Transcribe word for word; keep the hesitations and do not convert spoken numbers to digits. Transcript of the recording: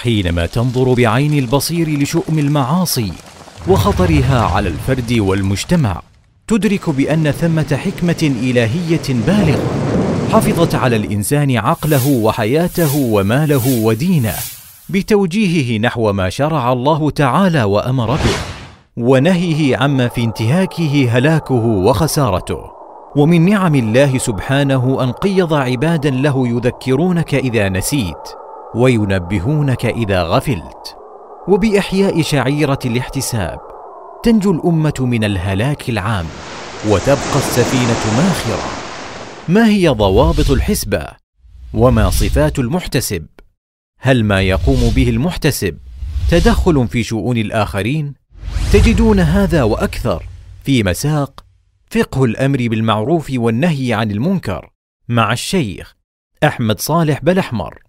حينما تنظر بعين البصير لشؤم المعاصي وخطرها على الفرد والمجتمع، تدرك بأن ثمة حكمة إلهية بالغة حفظت على الإنسان عقله وحياته وماله ودينه، بتوجيهه نحو ما شرع الله تعالى وأمر به، ونهيه عما في انتهاكه هلاكه وخسارته. ومن نعم الله سبحانه أن قيض عبادا له يذكرونك إذا نسيت وينبهونك إذا غفلت. وبإحياء شعيرة الاحتساب تنجو الأمة من الهلاك العام وتبقى السفينة ماخرة. ما هي ضوابط الحسبة؟ وما صفات المحتسب؟ هل ما يقوم به المحتسب تدخل في شؤون الآخرين؟ تجدون هذا وأكثر في مساق فقه الأمر بالمعروف والنهي عن المنكر مع الشيخ أحمد صالح بلحمر.